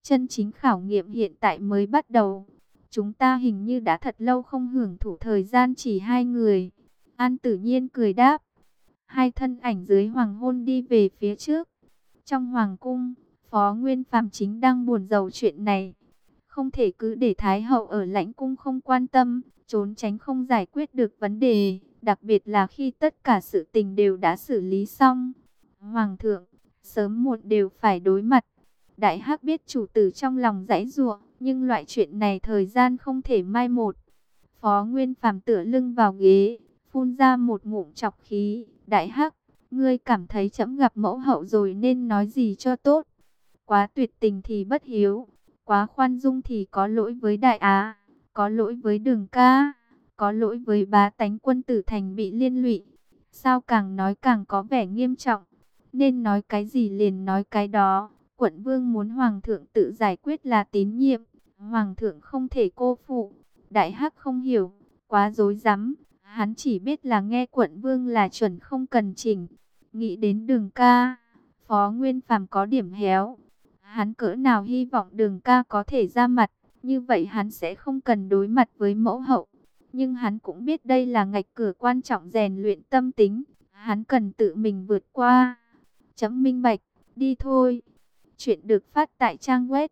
Chân chính khảo nghiệm hiện tại mới bắt đầu. Chúng ta hình như đã thật lâu không hưởng thụ thời gian chỉ hai người. An Tử Nhiên cười đáp. Hai thân ảnh dưới hoàng hôn đi về phía trước. Trong hoàng cung, Phó Nguyên Phàm chính đang buồn rầu chuyện này. Không thể cứ để Thái hậu ở lãnh cung không quan tâm, trốn tránh không giải quyết được vấn đề. Đặc biệt là khi tất cả sự tình đều đã xử lý xong. Hoàng thượng, sớm muộn đều phải đối mặt. Đại Hắc biết chủ tử trong lòng giãy giụa, nhưng loại chuyện này thời gian không thể mai một. Phó Nguyên Phàm tựa lưng vào ghế, phun ra một ngụm trọc khí. Đại Hắc, ngươi cảm thấy trẫm gặp mẫu hậu rồi nên nói gì cho tốt? Quá tuyệt tình thì bất hiếu, quá khoan dung thì có lỗi với Đại Á, có lỗi với Đường ca, có lỗi với bá tánh quân tử thành bị liên lụy. Sao càng nói càng có vẻ nghiêm trọng, nên nói cái gì liền nói cái đó. Quận vương muốn hoàng thượng tự giải quyết là tín nhiệm, hoàng thượng không thể cô phụ. Đại Hắc không hiểu, quá rối rắm, hắn chỉ biết là nghe quận vương là chuẩn không cần chỉnh. Nghĩ đến Đường ca, Phó Nguyên Phàm có điểm héo. Hắn cỡ nào hy vọng Đường ca có thể ra mặt, như vậy hắn sẽ không cần đối mặt với mẫu hậu. Nhưng hắn cũng biết đây là ngạch cửa quan trọng rèn luyện tâm tính, hắn cần tự mình vượt qua. Chấm minh bạch, đi thôi. Chuyện được phát tại trang web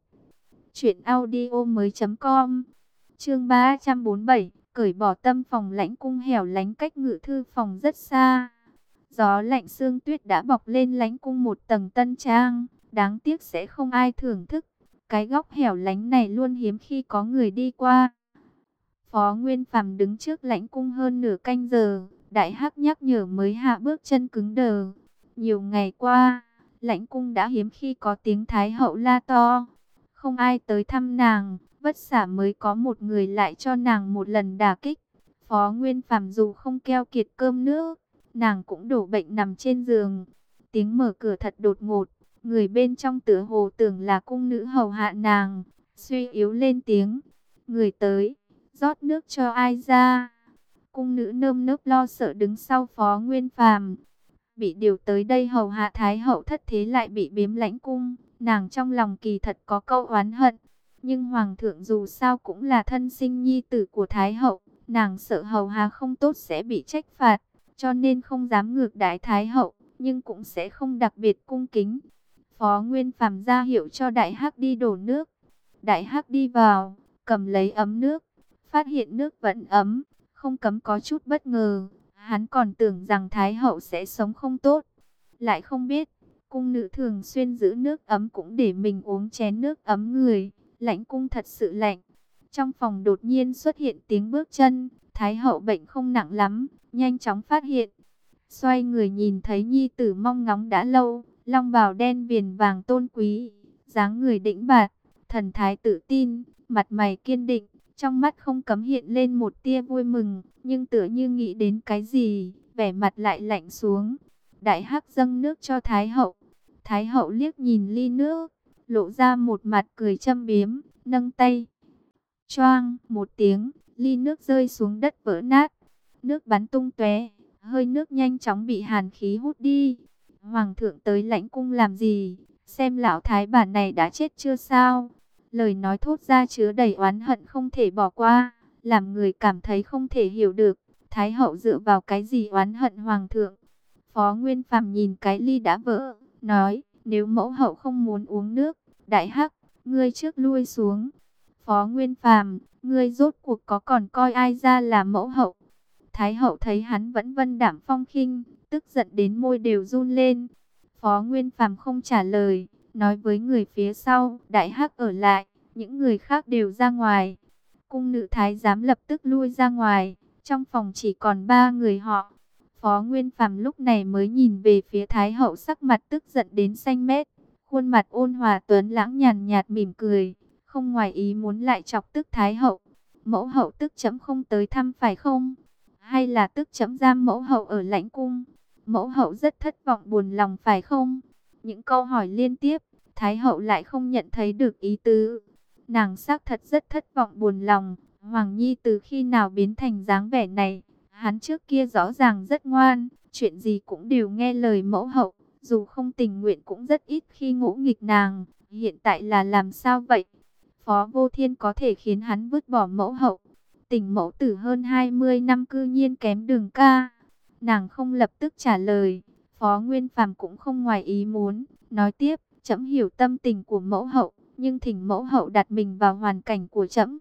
truyệnaudiomoi.com. Chương 347, cởi bỏ tâm phòng. Lãnh cung hẻo lánh cách ngự thư phòng rất xa. Gió lạnh sương tuyết đã bọc lên lãnh cung một tầng tân trang, đáng tiếc sẽ không ai thưởng thức. Cái góc hẻo lánh này luôn hiếm khi có người đi qua. Phó Nguyên Phàm đứng trước lãnh cung hơn nửa canh giờ, Đại Hắc nhắc nhở mới hạ bước chân cứng đờ. Nhiều ngày qua, lãnh cung đã hiếm khi có tiếng Thái hậu la to. Không ai tới thăm nàng, vất xả mới có một người lại cho nàng một lần đả kích. Phó Nguyên Phàm dù không keo kiệt cơm nước, nàng cũng đổ bệnh nằm trên giường. Tiếng mở cửa thật đột ngột, người bên trong tựa hồ tưởng là cung nữ hầu hạ nàng, suy yếu lên tiếng. Người tới, rót nước cho ai ra? Cung nữ nơm nớp lo sợ đứng sau Phó Nguyên Phàm. Bị điều tới đây hầu hạ Thái hậu thất thế lại bị biếm lãnh cung, nàng trong lòng kỳ thật có câu oán hận. Nhưng Hoàng thượng dù sao cũng là thân sinh nhi tử của Thái hậu, nàng sợ hầu hạ không tốt sẽ bị trách phạt, cho nên không dám ngược đãi Thái hậu, nhưng cũng sẽ không đặc biệt cung kính. Phó Nguyên Phàm ra hiệu cho Đại Hắc đi đổ nước. Đại Hắc đi vào, cầm lấy ấm nước, phát hiện nước vẫn ấm, không cấm có chút bất ngờ. Hắn còn tưởng rằng Thái hậu sẽ sống không tốt, lại không biết cung nữ thường xuyên giữ nước ấm cũng để mình uống chén nước ấm người. Lãnh cung thật sự lạnh. Trong phòng đột nhiên xuất hiện tiếng bước chân. Thái hậu bệnh không nặng lắm, nhanh chóng phát hiện. Xoay người nhìn thấy nhi tử mong ngóng đã lâu, long bào đen viền vàng tôn quý, dáng người đĩnh bạt, thần thái tự tin, mặt mày kiên định. Trong mắt không cấm hiện lên một tia vui mừng, nhưng tựa như nghĩ đến cái gì, vẻ mặt lại lạnh xuống. Đại Hắc dâng nước cho Thái hậu. Thái hậu liếc nhìn ly nước, lộ ra một mặt cười châm biếm, nâng tay. Choang một tiếng, ly nước rơi xuống đất vỡ nát. Nước bắn tung tóe, hơi nước nhanh chóng bị hàn khí hút đi. Hoàng thượng tới lãnh cung làm gì? Xem lão thái bản này đã chết chưa sao? Lời nói thốt ra chứa đầy oán hận không thể bỏ qua, làm người cảm thấy không thể hiểu được. Thái hậu dựa vào cái gì oán hận hoàng thượng? Phó Nguyên Phàm nhìn cái ly đã vỡ, nói, nếu mẫu hậu không muốn uống nước, Đại Hắc, ngươi trước lui xuống. Phó Nguyên Phàm, ngươi rốt cuộc có còn coi ai ra là mẫu hậu? Thái hậu thấy hắn vẫn vân đạm phong khinh, tức giận đến môi đều run lên. Phó Nguyên Phàm không trả lời, nói với người phía sau, Đại Hắc ở lại, những người khác đều ra ngoài. Cung nữ thái giám lập tức lui ra ngoài, trong phòng chỉ còn 3 người họ. Phó Nguyên Phàm lúc này mới nhìn về phía Thái hậu, sắc mặt tức giận đến xanh mét, khuôn mặt ôn hòa tuấn lãng nhàn nhạt mỉm cười, không ngoài ý muốn lại chọc tức Thái hậu. Mẫu hậu tức trẫm không tới thăm phải không? Hay là tức trẫm giam mẫu hậu ở lãnh cung? Mẫu hậu rất thất vọng buồn lòng phải không? Những câu hỏi liên tiếp, Thái hậu lại không nhận thấy được ý tứ. Nàng xác thật rất thất vọng buồn lòng. Hoàng Nhi từ khi nào biến thành dáng vẻ này? Hắn trước kia rõ ràng rất ngoan, chuyện gì cũng đều nghe lời mẫu hậu, dù không tình nguyện cũng rất ít khi ngỗ nghịch nàng. Hiện tại là làm sao vậy? Phó Vô Thiên có thể khiến hắn vứt bỏ mẫu hậu. Tình mẫu tử hơn 20 năm cư nhiên kém Đường ca. Nàng không lập tức trả lời. Phó Nguyên Phàm cũng không ngoài ý muốn. Nói tiếp, trẫm hiểu tâm tình của mẫu hậu. Nhưng thỉnh mẫu hậu đặt mình vào hoàn cảnh của trẫm.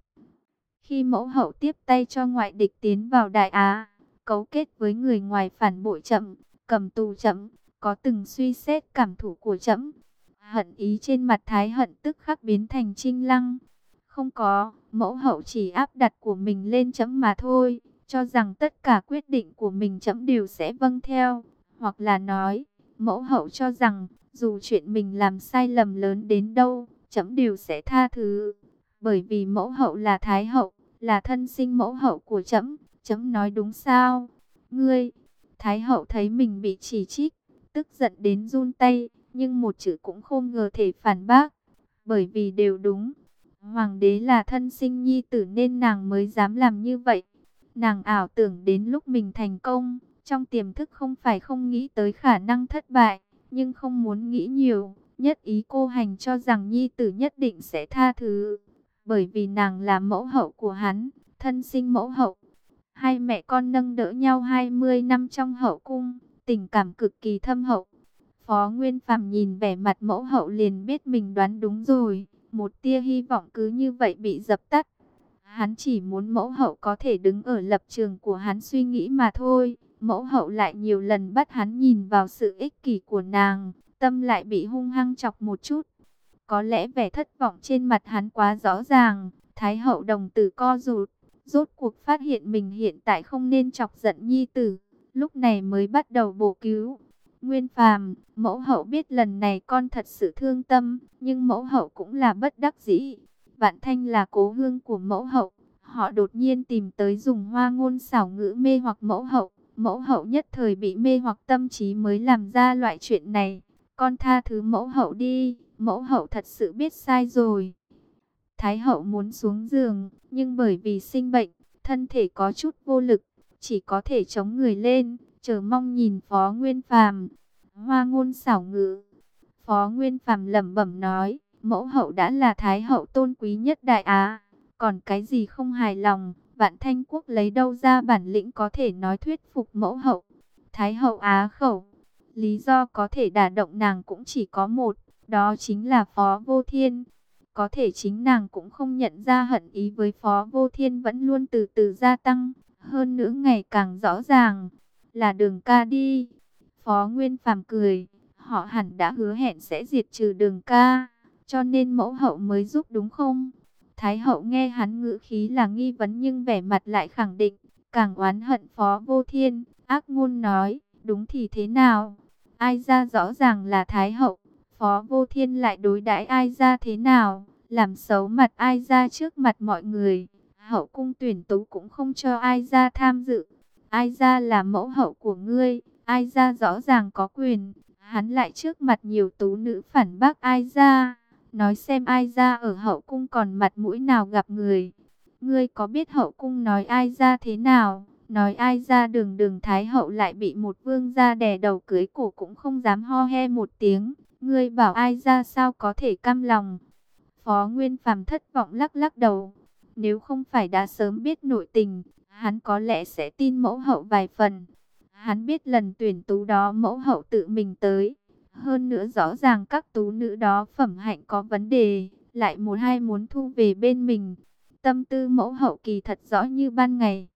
Khi mẫu hậu tiếp tay cho ngoại địch tiến vào Đại Á, cấu kết với người ngoài phản bội trẫm, cầm tù trẫm, có từng suy xét cảm thụ của trẫm? Hận ý trên mặt Thái Hận tức khắc biến thành trinh lăng. Không có, mẫu hậu chỉ áp đặt của mình lên trẫm mà thôi, cho rằng tất cả quyết định của mình trẫm đều sẽ vâng theo, hoặc là nói, mẫu hậu cho rằng dù chuyện mình làm sai lầm lớn đến đâu, trẫm đều sẽ tha thứ, bởi vì mẫu hậu là Thái hậu, là thân sinh mẫu hậu của trẫm. Trẫm nói đúng sao? Ngươi, Thái hậu thấy mình bị chỉ trích, tức giận đến run tay, nhưng một chữ cũng không ngờ thể phản bác, bởi vì đều đúng. Hoàng đế là thân sinh nhi tử nên nàng mới dám làm như vậy. Nàng ảo tưởng đến lúc mình thành công, trong tiềm thức không phải không nghĩ tới khả năng thất bại, nhưng không muốn nghĩ nhiều. Nhất ý cô hành cho rằng nhi tử nhất định sẽ tha thứ, bởi vì nàng là mẫu hậu của hắn, thân sinh mẫu hậu. Hai mẹ con nâng đỡ nhau 20 năm trong hậu cung, tình cảm cực kỳ thâm hậu. Phó Nguyên Phàm nhìn vẻ mặt mẫu hậu liền biết mình đoán đúng rồi, một tia hy vọng cứ như vậy bị dập tắt. Hắn chỉ muốn mẫu hậu có thể đứng ở lập trường của hắn suy nghĩ mà thôi. Mẫu hậu lại nhiều lần bắt hắn nhìn vào sự ích kỷ của nàng, tâm lại bị hung hăng chọc một chút. Có lẽ vẻ thất vọng trên mặt hắn quá rõ ràng, Thái hậu đồng tử co rụt, rốt cuộc phát hiện mình hiện tại không nên chọc giận nhi tử, lúc này mới bắt đầu bổ cứu. Nguyên Phàm, mẫu hậu biết lần này con thật sự thương tâm, nhưng mẫu hậu cũng là bất đắc dĩ. Vạn Thanh là cố hương của mẫu hậu, họ đột nhiên tìm tới dùng hoa ngôn xảo ngữ mê hoặc mẫu hậu. Mẫu hậu nhất thời bị mê hoặc tâm trí mới làm ra loại chuyện này. Con tha thứ mẫu hậu đi, mẫu hậu thật sự biết sai rồi. Thái hậu muốn xuống giường, nhưng bởi vì sinh bệnh, thân thể có chút vô lực, chỉ có thể chống người lên, chờ mong nhìn Phó Nguyên Phàm. Hoa ngôn xảo ngữ. Phó Nguyên Phàm lẩm bẩm nói, mẫu hậu đã là Thái hậu tôn quý nhất Đại Á, còn cái gì không hài lòng, Vạn Thanh Quốc lấy đâu ra bản lĩnh có thể nói thuyết phục mẫu hậu. Thái hậu á khẩu, lý do có thể đả động nàng cũng chỉ có một, đó chính là Phó Vô Thiên. Có thể chính nàng cũng không nhận ra hận ý với Phó Vô Thiên vẫn luôn từ từ gia tăng, hơn nữa ngày càng rõ ràng, là Đường ca đi. Phó Nguyên Phàm cười, họ hẳn đã hứa hẹn sẽ diệt trừ Đường ca, cho nên mẫu hậu mới giúp đúng không? Thái hậu nghe hắn ngữ khí là nghi vấn nhưng vẻ mặt lại khẳng định, càng oán hận Phó Vô Thiên, ác ngôn nói, đúng thì thế nào? Ai ra rõ ràng là Thái hậu, Phó Vô Thiên lại đối đãi ai ra thế nào, làm xấu mặt ai ra trước mặt mọi người. Hậu cung tuyển tú cũng không cho ai ra tham dự. Ai ra là mẫu hậu của ngươi, ai ra rõ ràng có quyền. Hắn lại trước mặt nhiều tú nữ phản bác ai ra, nói xem ai ra ở hậu cung còn mặt mũi nào gặp người. Ngươi có biết hậu cung nói ai ra thế nào? Nói ai ra đường đường Thái hậu lại bị một vương gia đè đầu cưới cổ cũng không dám ho he một tiếng. Ngươi bảo ai ra sao có thể cam lòng? Phó Nguyên Phàm thất vọng lắc lắc đầu. Nếu không phải đã sớm biết nội tình, hắn có lẽ sẽ tin mẫu hậu vài phần. Hắn biết lần tuyển tú đó mẫu hậu tự mình tới. Hơn nữa rõ ràng các tú nữ đó phẩm hạnh có vấn đề, lại một hai muốn thu về bên mình. Tâm tư mẫu hậu kỳ thật rõ như ban ngày.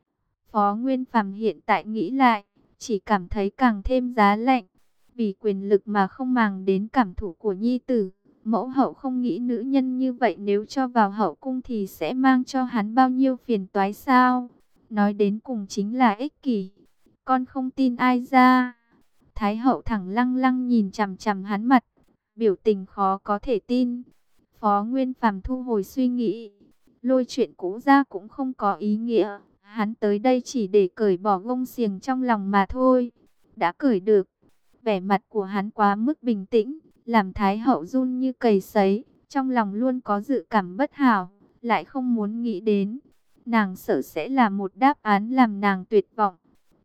Phó Nguyên Phàm hiện tại nghĩ lại, chỉ cảm thấy càng thêm giá lạnh. Vì quyền lực mà không màng đến cảm thụ của nhi tử. Mẫu hậu không nghĩ nữ nhân như vậy nếu cho vào hậu cung thì sẽ mang cho hắn bao nhiêu phiền toái sao? Nói đến cùng chính là ích kỷ. Con không tin ai ra. Thái hậu thẳng lăng lăng nhìn chằm chằm hắn mặt, biểu tình khó có thể tin. Phó Nguyên Phàm thu hồi suy nghĩ, lôi chuyện cũ ra cũng không có ý nghĩa. Hắn tới đây chỉ để cởi bỏ gông xiềng trong lòng mà thôi. Đã cởi được. Vẻ mặt của hắn quá mức bình tĩnh, làm Thái hậu run như cầy sấy, trong lòng luôn có dự cảm bất hảo, lại không muốn nghĩ đến. Nàng sợ sẽ là một đáp án làm nàng tuyệt vọng.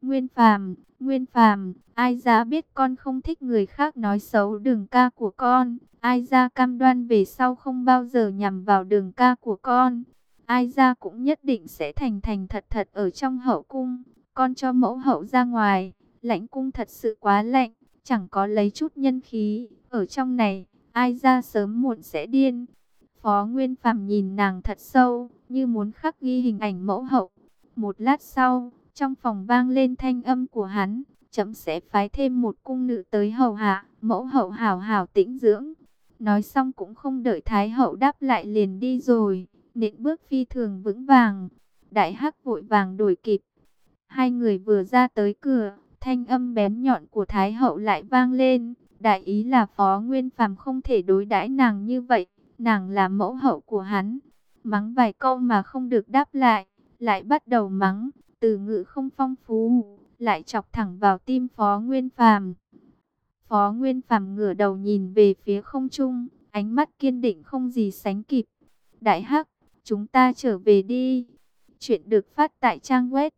Nguyên Phàm, ai ra biết con không thích người khác nói xấu Đường ca của con, ai ra cam đoan về sau không bao giờ nhằm vào Đường ca của con. Ai ra cũng nhất định sẽ thành thành thật thật ở trong hậu cung, con cho mẫu hậu ra ngoài, lãnh cung thật sự quá lạnh, chẳng có lấy chút nhân khí, ở trong này, ai ra sớm muộn sẽ điên. Phó Nguyên Phàm nhìn nàng thật sâu, như muốn khắc ghi hình ảnh mẫu hậu. Một lát sau, trong phòng vang lên thanh âm của hắn, chấm sẽ phái thêm một cung nữ tới hầu hạ, mẫu hậu hảo hảo tĩnh dưỡng. Nói xong cũng không đợi Thái hậu đáp lại liền đi rồi, nện bước phi thường vững vàng. Đại Hắc vội vàng đuổi kịp. Hai người vừa ra tới cửa, thanh âm bén nhọn của Thái hậu lại vang lên. Đại ý là Phó Nguyên Phàm không thể đối đãi nàng như vậy, nàng là mẫu hậu của hắn. Mắng vài câu mà không được đáp lại, lại bắt đầu mắng, từ ngữ không phong phú, lại chọc thẳng vào tim Phó Nguyên Phàm. Phó Nguyên Phàm ngửa đầu nhìn về phía không trung, ánh mắt kiên định không gì sánh kịp. Đại Hắc, chúng ta trở về đi. Chuyện được phát tại trang web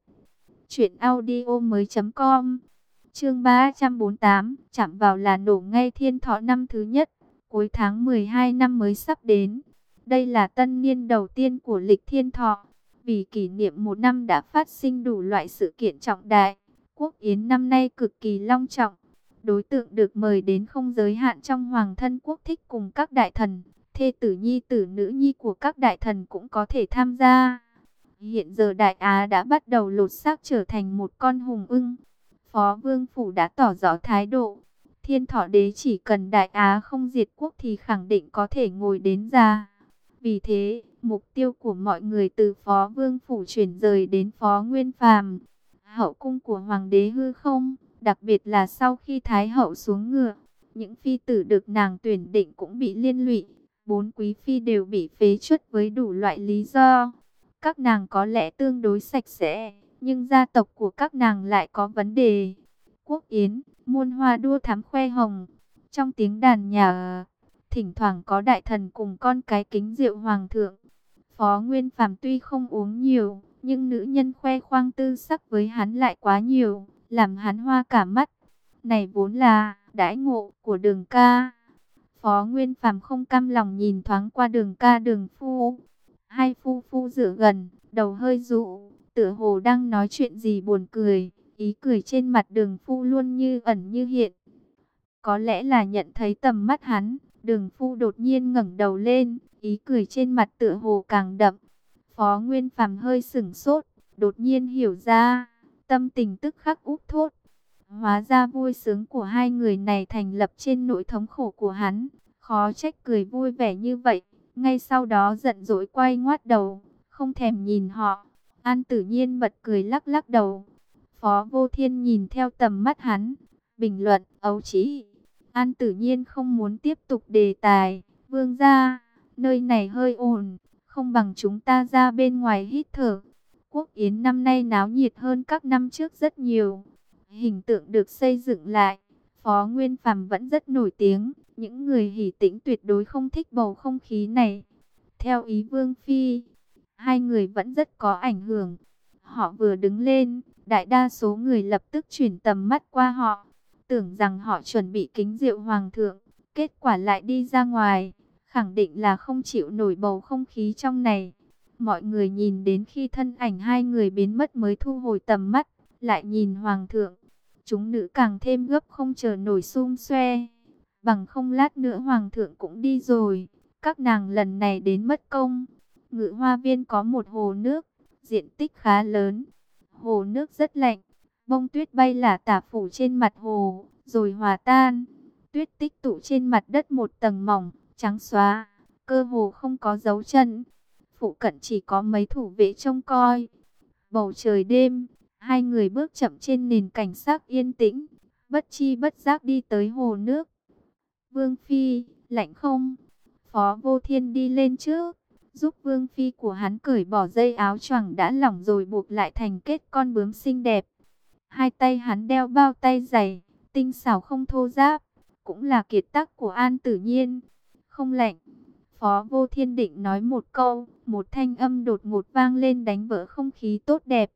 truyệnaudiomoi.com. Chương 348, chạm vào là nổ ngay thiên thọ năm thứ nhất, cuối tháng 12 năm mới sắp đến. Đây là tân niên đầu tiên của lịch thiên thọ. Vì kỷ niệm một năm đã phát sinh đủ loại sự kiện trọng đại, quốc yến năm nay cực kỳ long trọng. Đối tượng được mời đến không giới hạn trong hoàng thân quốc thích cùng các đại thần, thê tử nhi tử nữ nhi của các đại thần cũng có thể tham gia. Hiện giờ Đại Á đã bắt đầu lột xác trở thành một con hùng ưng. Phó Vương Phủ đã tỏ rõ thái độ. Thiên Thọ Đế chỉ cần Đại Á không diệt quốc thì khẳng định có thể ngồi đến già. Vì thế, mục tiêu của mọi người từ Phó Vương Phủ chuyển rời đến Phó Nguyên Phàm. Hậu cung của Hoàng đế hư không, đặc biệt là sau khi Thái hậu xuống ngựa, những phi tử được nàng tuyển định cũng bị liên lụy. 4 quý phi đều bị phế truất với đủ loại lý do. Các nàng có lẽ tương đối sạch sẽ, nhưng gia tộc của các nàng lại có vấn đề. Quốc yến, muôn hoa đua thắm khoe hồng. Trong tiếng đàn nhà, thỉnh thoảng có đại thần cùng con cái kính rượu hoàng thượng. Phó Nguyên Phàm tuy không uống nhiều, nhưng nữ nhân khoe khoang tư sắc với hắn lại quá nhiều, làm hắn hoa cả mắt. Này vốn là đãi ngộ của Đường ca. Phó Nguyên Phàm không cam lòng nhìn thoáng qua Đường ca Đường phu. Hai phu phu dựa gần, đầu hơi dụ, tựa hồ đang nói chuyện gì buồn cười, ý cười trên mặt Đường phu luôn như ẩn như hiện. Có lẽ là nhận thấy tầm mắt hắn, Đường phu đột nhiên ngẩng đầu lên, ý cười trên mặt tựa hồ càng đậm. Phó Nguyên Phàm hơi sửng sốt, đột nhiên hiểu ra, tâm tình tức khắc úp thốt. Hóa ra vui sướng của hai người này thành lập trên nỗi thống khổ của hắn, khó trách cười vui vẻ như vậy. Ngay sau đó giận dỗi quay ngoắt đầu, không thèm nhìn họ. An Tử Nhiên bật cười lắc lắc đầu. Phó Vô Thiên nhìn theo tầm mắt hắn, bình luận, ấu trĩ. An Tử Nhiên không muốn tiếp tục đề tài. Vương gia, nơi này hơi ồn, không bằng chúng ta ra bên ngoài hít thở. Quốc yến năm nay náo nhiệt hơn các năm trước rất nhiều. Hình tượng được xây dựng lại, Phó Nguyên Phàm vẫn rất nổi tiếng. Những người hỉ tĩnh tuyệt đối không thích bầu không khí này. Theo ý Vương Phi, hai người vẫn rất có ảnh hưởng. Họ vừa đứng lên, đại đa số người lập tức chuyển tầm mắt qua họ. Tưởng rằng họ chuẩn bị kính rượu hoàng thượng, kết quả lại đi ra ngoài. Khẳng định là không chịu nổi bầu không khí trong này. Mọi người nhìn đến khi thân ảnh hai người biến mất mới thu hồi tầm mắt, lại nhìn hoàng thượng. Chúng nữ càng thêm gấp không chờ nổi xung xoe. Bằng không lát nữa hoàng thượng cũng đi rồi. Các nàng lần này đến mất công. Ngự hoa viên có một hồ nước, diện tích khá lớn. Hồ nước rất lạnh, bông tuyết bay là tả phủ trên mặt hồ, rồi hòa tan. Tuyết tích tụ trên mặt đất một tầng mỏng, trắng xóa, cơ hồ không có dấu chân. Phụ cận chỉ có mấy thủ vệ trông coi. Bầu trời đêm, hai người bước chậm trên nền cảnh sắc yên tĩnh, bất chi bất giác đi tới hồ nước. Vương Phi, lạnh không? Phó Vô Thiên đi lên trước, giúp Vương Phi của hắn cởi bỏ dây áo choàng đã lỏng rồi buộc lại thành kết con bướm xinh đẹp. Hai tay hắn đeo bao tay dày, tinh xảo không thô ráp, cũng là kiệt tác của An Tử Nhiên. Không lạnh. Phó Vô Thiên định nói một câu, một thanh âm đột ngột vang lên đánh vỡ không khí tốt đẹp.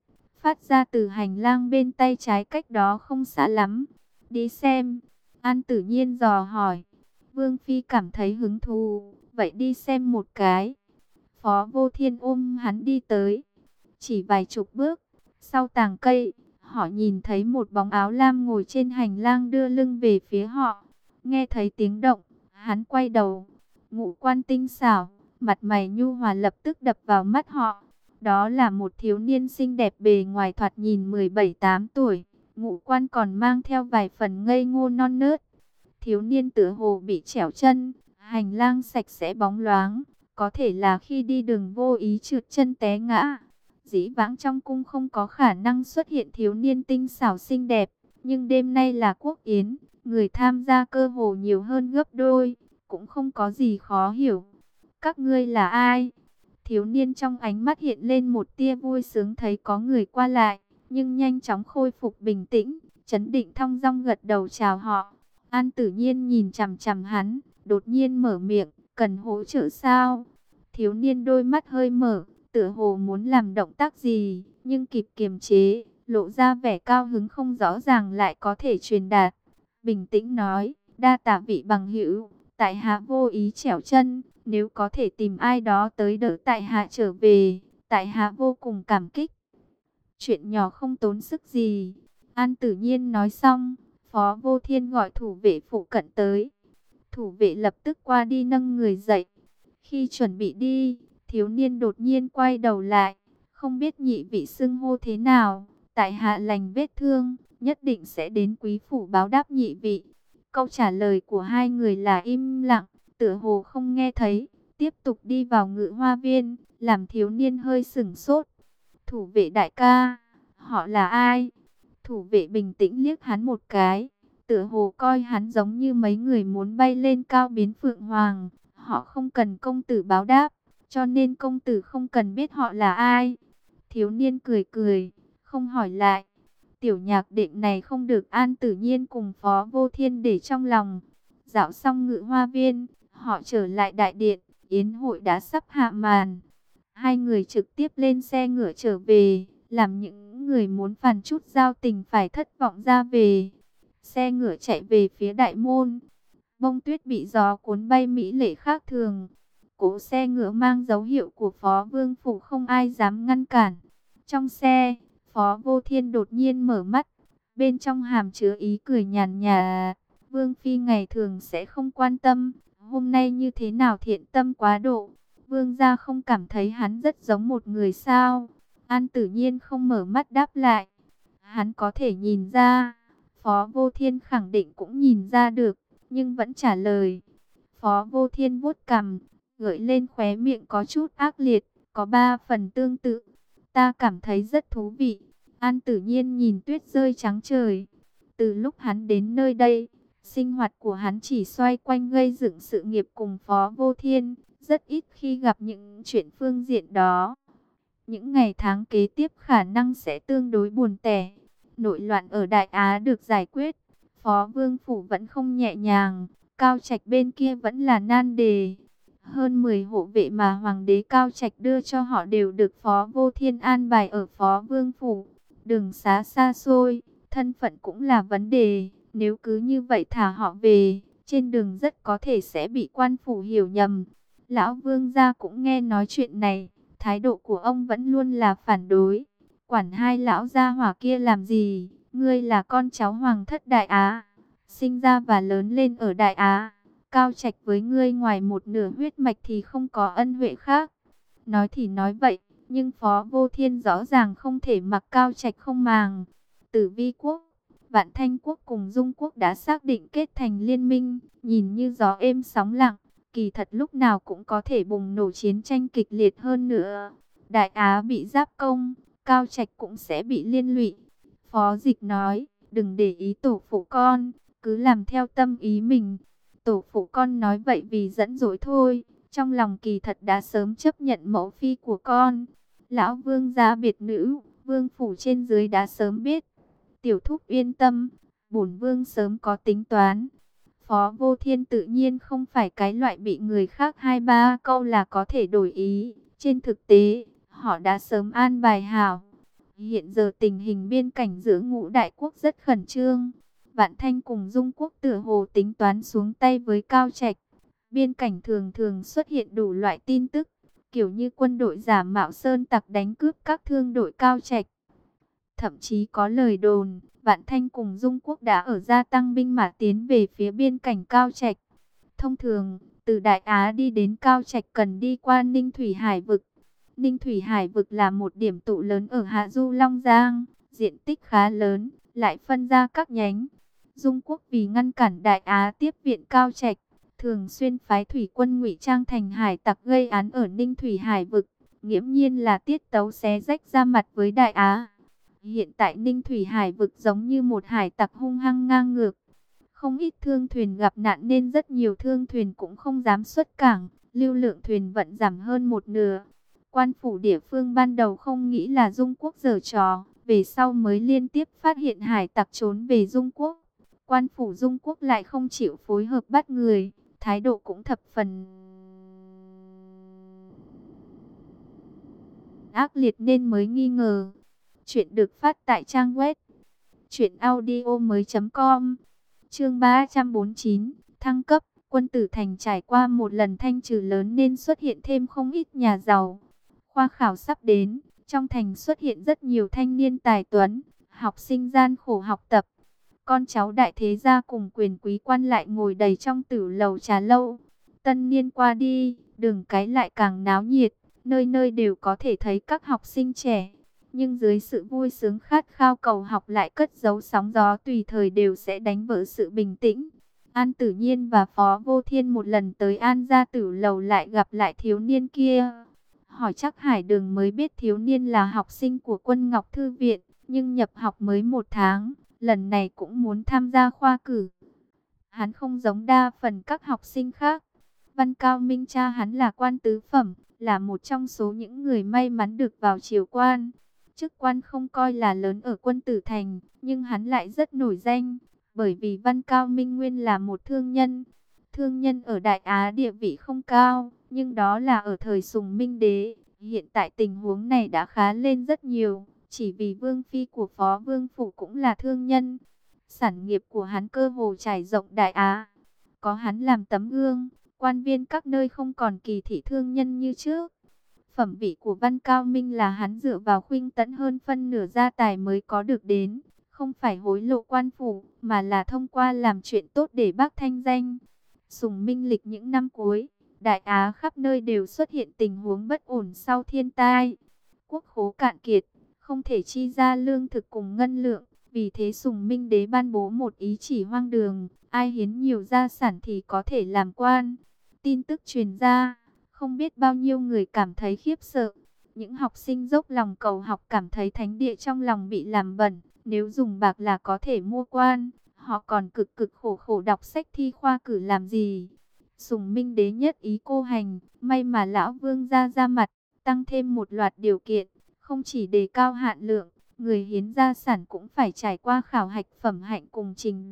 phát ra từ hành lang bên tay trái cách đó không xa lắm. Đi xem, An Tử Nhiên dò hỏi. Vương Phi cảm thấy hứng thú, vậy đi xem một cái. Phó Vô Thiên ôm hắn đi tới, chỉ vài chục bước, sau tàng cây, họ nhìn thấy một bóng áo lam ngồi trên hành lang đưa lưng về phía họ. Nghe thấy tiếng động, hắn quay đầu, ngũ quan tinh xảo, mặt mày nhu hòa lập tức đập vào mắt họ. Đó là một thiếu niên xinh đẹp bề ngoài thoạt nhìn 17-8 tuổi, ngũ quan còn mang theo vài phần ngây ngô non nớt. Thiếu niên tựa hồ bị trẽo chân, hành lang sạch sẽ bóng loáng, có thể là khi đi đường vô ý trượt chân té ngã. Dĩ vãng trong cung không có khả năng xuất hiện thiếu niên tinh xảo xinh đẹp, nhưng đêm nay là quốc yến, người tham gia cơ hồ nhiều hơn gấp đôi, cũng không có gì khó hiểu. Các ngươi là ai? Thiếu niên trong ánh mắt hiện lên một tia vui sướng thấy có người qua lại, nhưng nhanh chóng khôi phục bình tĩnh, trấn định thong dong gật đầu chào họ. An Tử Nhiên nhìn chằm chằm hắn, đột nhiên mở miệng, cần hỗ trợ sao? Thiếu niên đôi mắt hơi mở, tựa hồ muốn làm động tác gì, nhưng kịp kiềm chế, lộ ra vẻ cao hứng không rõ ràng lại có thể truyền đạt. Bình tĩnh nói, đa tạ vị bằng hữu, tại hạ vô ý trèo chân, nếu có thể tìm ai đó tới đỡ tại hạ trở về, tại hạ vô cùng cảm kích. Chuyện nhỏ không tốn sức gì. An Tử Nhiên nói xong, Phó Vô Thiên gọi thủ vệ phụ cận tới. Thủ vệ lập tức qua đi nâng người dậy. Khi chuẩn bị đi, thiếu niên đột nhiên quay đầu lại, không biết nhị vị xưng hô thế nào, tại hạ lành vết thương, nhất định sẽ đến quý phủ báo đáp nhị vị. Câu trả lời của hai người là im lặng, tựa hồ không nghe thấy, tiếp tục đi vào Ngự Hoa Viên, làm thiếu niên hơi sửng sốt. Thủ vệ đại ca, họ là ai? Thủ vệ bình tĩnh liếc hắn một cái, tựa hồ coi hắn giống như mấy người muốn bay lên cao biến phượng hoàng. Họ không cần công tử báo đáp, cho nên công tử không cần biết họ là ai. Thiếu niên cười cười, không hỏi lại. Tiểu nhạc đệm này không được An Tử Nhiên cùng Phó Vô Thiên để trong lòng. Dạo xong Ngự Hoa Viên, họ trở lại đại điện, yến hội đã sắp hạ màn. Hai người trực tiếp lên xe ngựa trở về, làm những người muốn phàn chút giao tình phải thất vọng ra về. Xe ngựa chạy về phía đại môn. Bông tuyết bị gió cuốn bay mỹ lệ khác thường. Cỗ xe ngựa mang dấu hiệu của Phó Vương Phủ không ai dám ngăn cản. Trong xe, Phó Vô Thiên đột nhiên mở mắt. Bên trong hàm chứa ý cười nhàn nhạt. Vương Phi ngày thường sẽ không quan tâm. Hôm nay như thế nào thiện tâm quá độ. Vương gia không cảm thấy hắn rất giống một người sao? An Tử Nhiên không mở mắt đáp lại. Hắn có thể nhìn ra. Phó Vô Thiên khẳng định cũng nhìn ra được, nhưng vẫn trả lời. Phó Vô Thiên vuốt cằm, gợi lên khóe miệng có chút ác liệt, có 3 phần tương tự. Ta cảm thấy rất thú vị. An Tử Nhiên nhìn tuyết rơi trắng trời. Từ lúc hắn đến nơi đây, sinh hoạt của hắn chỉ xoay quanh gây dựng sự nghiệp cùng Phó Vô Thiên, rất ít khi gặp những chuyện phương diện đó. Những ngày tháng kế tiếp khả năng sẽ tương đối buồn tẻ. Nội loạn ở Đại Á được giải quyết, Phó Vương Phủ vẫn không nhẹ nhàng, Cao Trạch bên kia vẫn là nan đề. Hơn 10 hộ vệ mà Hoàng đế Cao Trạch đưa cho họ đều được Phó Vô Thiên an bài ở Phó Vương Phủ. Đường xá xa xôi, thân phận cũng là vấn đề, nếu cứ như vậy thả họ về, trên đường rất có thể sẽ bị quan phủ hiểu nhầm. Lão Vương gia cũng nghe nói chuyện này, thái độ của ông vẫn luôn là phản đối. Quản hai lão gia hỏa kia làm gì? Ngươi là con cháu hoàng thất Đại Á, sinh ra và lớn lên ở Đại Á. Cao Trạch với ngươi ngoài một nửa huyết mạch thì không có ân huệ khác. Nói thì nói vậy, nhưng Phó Vô Thiên rõ ràng không thể mặc Cao Trạch không màng. Tử Vi quốc, Vạn Thanh quốc cùng Dung quốc đã xác định kết thành liên minh, nhìn như gió êm sóng lặng, kỳ thật lúc nào cũng có thể bùng nổ chiến tranh kịch liệt hơn nữa. Đại Á bị giáp công, Cao Trạch cũng sẽ bị liên lụy. Phó Dịch nói, đừng để ý tổ phụ con, cứ làm theo tâm ý mình. Tổ phụ con nói vậy vì dẫn dỗi thôi, trong lòng kỳ thật đã sớm chấp nhận mẫu phi của con. Lão Vương gia biệt nữ, Vương Phủ trên dưới đã sớm biết. Tiểu thúc yên tâm, bổn Vương sớm có tính toán. Phó Vô Thiên tự nhiên không phải cái loại bị người khác 2-3 câu là có thể đổi ý. Trên thực tế, họ đã sớm an bài hảo. Hiện giờ tình hình biên cảnh giữa ngũ đại quốc rất khẩn trương. Vạn Thanh cùng Dung Quốc tựa hồ tính toán xuống tay với Cao Trạch. Biên cảnh thường thường xuất hiện đủ loại tin tức, kiểu như quân đội giả mạo sơn tặc đánh cướp các thương đội Cao Trạch. Thậm chí có lời đồn, Vạn Thanh cùng Dung Quốc đã ở gia tăng binh mã tiến về phía biên cảnh Cao Trạch. Thông thường, từ Đại Á đi đến Cao Trạch cần đi qua Ninh Thủy Hải vực. Ninh Thủy Hải vực là một điểm tụ lớn ở Hạ Du Long Giang, diện tích khá lớn, lại phân ra các nhánh. Dung Quốc vì ngăn cản Đại Á tiếp viện Cao Trạch, thường xuyên phái thủy quân ngụy trang thành hải tặc gây án ở Ninh Thủy Hải vực, nghiễm nhiên là tiết tấu xé rách ra mặt với Đại Á. Hiện tại Ninh Thủy Hải vực giống như một hải tặc hung hăng ngang ngược. Không ít thương thuyền gặp nạn nên rất nhiều thương thuyền cũng không dám xuất cảng, lưu lượng thuyền vận giảm hơn một nửa. Quan phủ địa phương ban đầu không nghĩ là Dung Quốc giở trò, về sau mới liên tiếp phát hiện hải tặc trốn về Dung Quốc. Quan phủ Dung Quốc lại không chịu phối hợp bắt người, thái độ cũng thập phần ác liệt nên mới nghi ngờ. Chuyện được phát tại trang web truyệnaudiomoi.com. Chương 349, thăng cấp. Quân tử thành trải qua một lần thanh trừ lớn nên xuất hiện thêm không ít nhà giàu. Khoa khảo sắp đến, trong thành xuất hiện rất nhiều thanh niên tài tuấn, học sinh gian khổ học tập. Con cháu đại thế gia cùng quyền quý quan lại ngồi đầy trong tử lầu trà lâu. Tân niên qua đi, đường cái lại càng náo nhiệt, nơi nơi đều có thể thấy các học sinh trẻ. Nhưng dưới sự vui sướng khát khao cầu học lại cất giấu sóng gió tùy thời đều sẽ đánh vỡ sự bình tĩnh. An Tử Nhiên và Phó Vô Thiên một lần tới An gia tử lầu lại gặp lại thiếu niên kia. Hỏi chắc Hải Đường mới biết thiếu niên là học sinh của Quân Ngọc Thư Viện, nhưng nhập học mới 1 tháng, lần này cũng muốn tham gia khoa cử. Hắn không giống đa phần các học sinh khác. Văn Cao Minh cha hắn là quan tứ phẩm, là một trong số những người may mắn được vào triều quan. Chức quan không coi là lớn ở Quân Tử Thành, nhưng hắn lại rất nổi danh, bởi vì Văn Cao Minh nguyên là một thương nhân. Thương nhân ở Đại Á địa vị không cao, nhưng đó là ở thời Sùng Minh Đế. Hiện tại tình huống này đã khá lên rất nhiều, chỉ vì vương phi của Phó Vương Phủ cũng là thương nhân. Sản nghiệp của hắn cơ hồ trải rộng Đại Á. Có hắn làm tấm gương, quan viên các nơi không còn kỳ thị thương nhân như trước. Phẩm vị của Văn Cao Minh là hắn dựa vào khuynh tẫn hơn phân nửa gia tài mới có được đến. Không phải hối lộ quan phủ, mà là thông qua làm chuyện tốt để bác thanh danh. Sùng Minh lịch những năm cuối, Đại Á khắp nơi đều xuất hiện tình huống bất ổn sau thiên tai. Quốc khố cạn kiệt, không thể chi ra lương thực cùng ngân lượng. Vì thế Sùng Minh đế ban bố một ý chỉ hoang đường, ai hiến nhiều gia sản thì có thể làm quan. Tin tức truyền ra, không biết bao nhiêu người cảm thấy khiếp sợ. Những học sinh dốc lòng cầu học cảm thấy thánh địa trong lòng bị làm bẩn. Nếu dùng bạc là có thể mua quan, họ còn cực cực khổ khổ đọc sách thi khoa cử làm gì. Sùng Minh đế nhất ý cô hành, may mà lão vương ra mặt, tăng thêm một loạt điều kiện, không chỉ đề cao hạn lượng, người hiến gia sản cũng phải trải qua khảo hạch phẩm hạnh cùng trình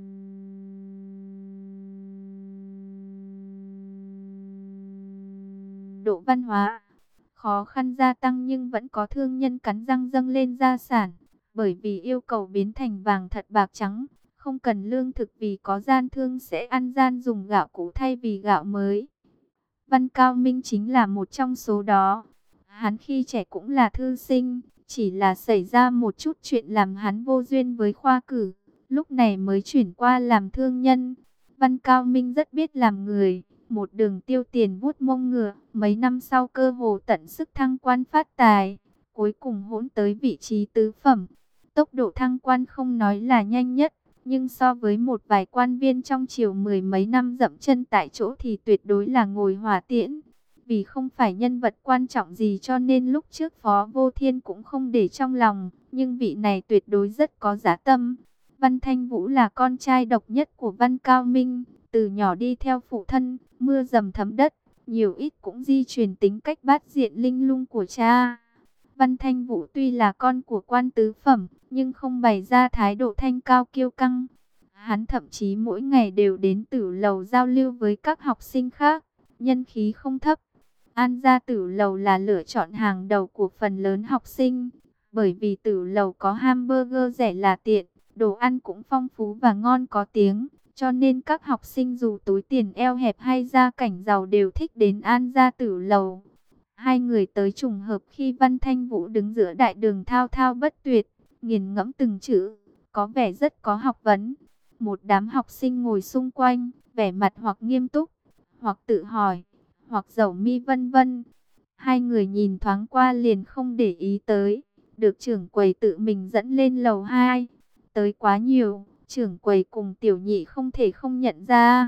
độ văn hóa. Khó khăn gia tăng nhưng vẫn có thương nhân cắn răng dâng lên gia sản, bởi vì yêu cầu biến thành vàng thật bạc trắng, không cần lương thực vì có gian thương sẽ ăn gian dùng gạo cũ thay vì gạo mới. Văn Cao Minh chính là một trong số đó. Hắn khi trẻ cũng là thư sinh, chỉ là xảy ra một chút chuyện làm hắn vô duyên với khoa cử, lúc này mới chuyển qua làm thương nhân. Văn Cao Minh rất biết làm người, một đường tiêu tiền vuốt mông ngựa, mấy năm sau cơ hồ tận sức thăng quan phát tài, cuối cùng hỗn tới vị trí tứ phẩm. Tốc độ thăng quan không nói là nhanh nhất, nhưng so với một vài quan viên trong triều mười mấy năm dậm chân tại chỗ thì tuyệt đối là ngồi hỏa tiễn. Vì không phải nhân vật quan trọng gì cho nên lúc trước Phó Vô Thiên cũng không để trong lòng, nhưng vị này tuyệt đối rất có dã tâm. Văn Thanh Vũ là con trai độc nhất của Văn Cao Minh, từ nhỏ đi theo phụ thân, mưa dầm thấm đất, nhiều ít cũng di truyền tính cách bát diện linh lung của cha. Văn Thanh Vũ tuy là con của quan tứ phẩm, nhưng không bày ra thái độ thanh cao kiêu căng. Hắn thậm chí mỗi ngày đều đến tử lầu giao lưu với các học sinh khác, nhân khí không thấp. An gia tử lầu là lựa chọn hàng đầu của phần lớn học sinh, Bởi vì Tử lầu có hamburger rẻ là tiện, đồ ăn cũng phong phú và ngon có tiếng, cho nên các học sinh dù túi tiền eo hẹp hay gia cảnh giàu đều thích đến An Gia Tử lầu. Hai người tới trùng hợp khi Văn Thanh Vũ đứng giữa đại đường thao thao bất tuyệt, nghiền ngẫm từng chữ, có vẻ rất có học vấn. Một đám học sinh ngồi xung quanh, vẻ mặt hoặc nghiêm túc, hoặc tự hỏi, hoặc dẩu mi vân vân. Hai người nhìn thoáng qua liền không để ý tới, được trưởng quầy tự mình dẫn lên lầu 2. Tới quá nhiều, trưởng quầy cùng tiểu nhị không thể không nhận ra.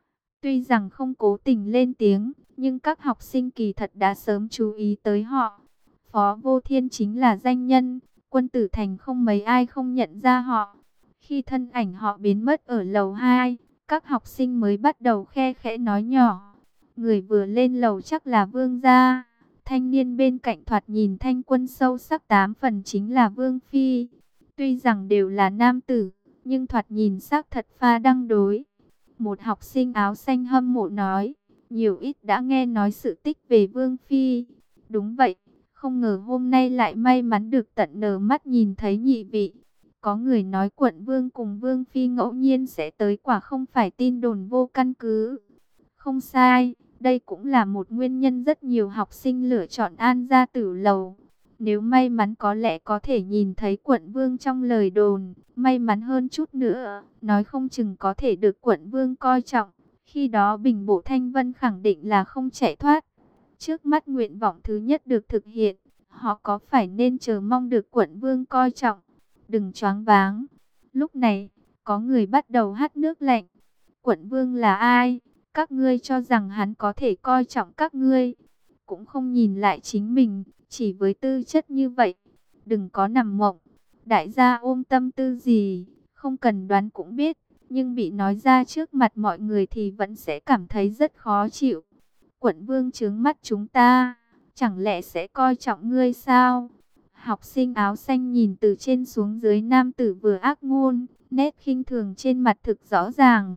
Tuy rằng không cố tình lên tiếng, nhưng các học sinh kỳ thật đã sớm chú ý tới họ. Phó Vô Thiên chính là danh nhân, Quân Tử Thành không mấy ai không nhận ra họ. Khi thân ảnh họ biến mất ở lầu 2, các học sinh mới bắt đầu khe khẽ nói nhỏ. Người vừa lên lầu chắc là Vương gia. Thanh niên bên cạnh thoạt nhìn thanh quân sâu sắc 8 phần chính là Vương Phi. Tuy rằng đều là nam tử, nhưng thoạt nhìn xác thật pha đăng đối. Một học sinh áo xanh hâm mộ nói, nhiều ít đã nghe nói sự tích về Vương Phi. Đúng vậy, không ngờ hôm nay lại may mắn được tận nở mắt nhìn thấy nhị vị. Có người nói quận Vương cùng Vương Phi ngẫu nhiên sẽ tới, quả không phải tin đồn vô căn cứ. Không sai, đây cũng là một nguyên nhân rất nhiều học sinh lựa chọn An Gia Tử lầu. Nếu may mắn có lẽ có thể nhìn thấy quận Vương trong lời đồn, may mắn hơn chút nữa, nói không chừng có thể được quận Vương coi trọng. Khi đó Bình Bộ Thanh Vân khẳng định là không chạy thoát. Trước mắt nguyện vọng thứ nhất được thực hiện, họ có phải nên chờ mong được quận Vương coi trọng? Đừng choáng váng. Lúc này, có người bắt đầu hắt nước lạnh. Quận Vương là ai? Các ngươi cho rằng hắn có thể coi trọng các ngươi? Cũng không nhìn lại chính mình, chỉ với tư chất như vậy. Đừng có nằm mộng. Đại gia ôm tâm tư gì, không cần đoán cũng biết. Nhưng bị nói ra trước mặt mọi người thì vẫn sẽ cảm thấy rất khó chịu. Quận Vương trướng mắt chúng ta, chẳng lẽ sẽ coi trọng ngươi sao? Học sinh áo xanh nhìn từ trên xuống dưới, nam tử vừa ác ngôn, nét khinh thường trên mặt thực rõ ràng.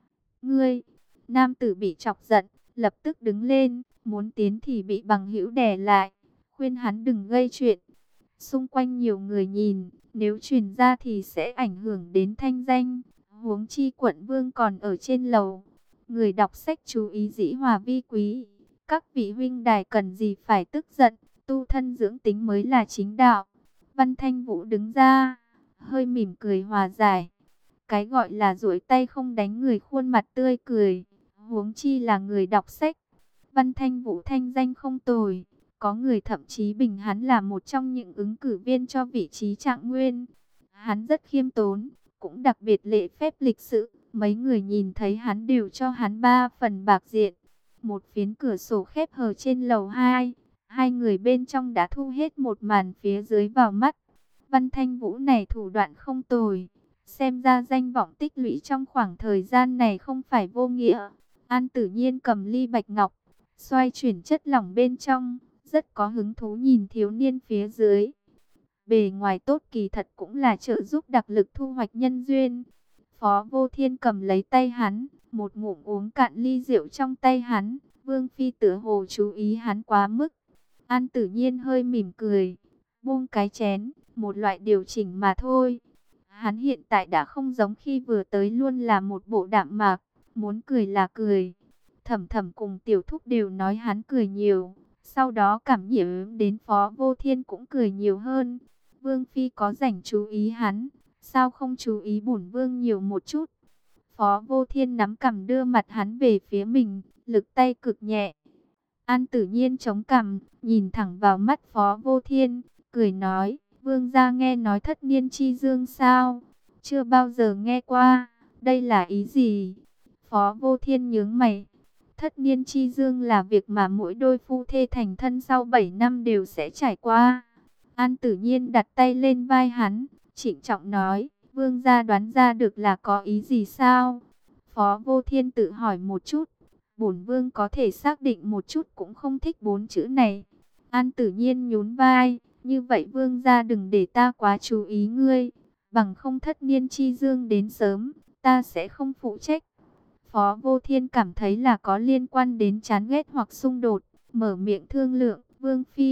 Ngươi, nam tử bị chọc giận, lập tức đứng lên, muốn tiến thì bị bằng hữu đè lại, khuyên hắn đừng gây chuyện. Xung quanh nhiều người nhìn, nếu truyền ra thì sẽ ảnh hưởng đến thanh danh, huống chi quận Vương còn ở trên lầu. Người đọc sách chú ý dĩ hòa vi quý, các vị huynh đài cần gì phải tức giận, tu thân dưỡng tính mới là chính đạo. Văn Thanh Vũ đứng ra, hơi mỉm cười hòa giải. Cái gọi là duỗi tay không đánh người khuôn mặt tươi cười, huống chi là người đọc sách. Văn Thanh Vũ thanh danh không tồi, có người thậm chí bình hắn là một trong những ứng cử viên cho vị trí trạng nguyên. Hắn rất khiêm tốn, cũng đặc biệt lễ phép lịch sự, mấy người nhìn thấy hắn đều cho hắn 3 phần bạc diện. Một phiến cửa sổ khép hờ trên lầu 2, hai người bên trong đã thu hết một màn phía dưới vào mắt. Văn Thanh Vũ này thủ đoạn không tồi, xem ra danh vọng tích lũy trong khoảng thời gian này không phải vô nghĩa. An Tử Nhiên cầm ly bạch ngọc, xoay chuyển chất lỏng bên trong, rất có hứng thú nhìn thiếu niên phía dưới. Bề ngoài tốt kỳ thật cũng là trợ giúp đặc lực thu hoạch nhân duyên. Phó Vô Thiên cầm lấy tay hắn, một ngụm uống cạn ly rượu trong tay hắn. Vương Phi tựa hồ chú ý hắn quá mức. An Tử Nhiên hơi mỉm cười, buông cái chén, một loại điều chỉnh mà thôi. Hắn hiện tại đã không giống khi vừa tới, luôn là một bộ đạm mạc, muốn cười là cười. Thẩm Thẩm cùng Tiểu Thúc đều nói hắn cười nhiều, sau đó cảm nhiễm đến Phó Vô Thiên cũng cười nhiều hơn. Vương Phi có rảnh chú ý hắn, sao không chú ý bổn Vương nhiều một chút? Phó Vô Thiên nắm cằm đưa mặt hắn về phía mình, lực tay cực nhẹ. An Tử Nhiên chống cằm, nhìn thẳng vào mắt Phó Vô Thiên, cười nói, Vương gia nghe nói thất niên chi dương sao? Chưa bao giờ nghe qua, đây là ý gì? Phó Vô Thiên nhướng mày. Thất niên chi dương là việc mà mỗi đôi phu thê thành thân sau 7 năm đều sẽ trải qua. An Tử Nhiên đặt tay lên vai hắn, trịnh trọng nói, Vương gia đoán ra được là có ý gì sao? Phó Vô Thiên tự hỏi một chút, bổn Vương có thể xác định một chút cũng không thích 4 chữ này. An Tử Nhiên nhún vai, như vậy Vương gia đừng để ta quá chú ý ngươi, bằng không thất niên chi dương đến sớm, ta sẽ không phụ trách. Phó Vô Thiên cảm thấy là có liên quan đến chán ghét hoặc xung đột, mở miệng thương lượng, Vương Phi,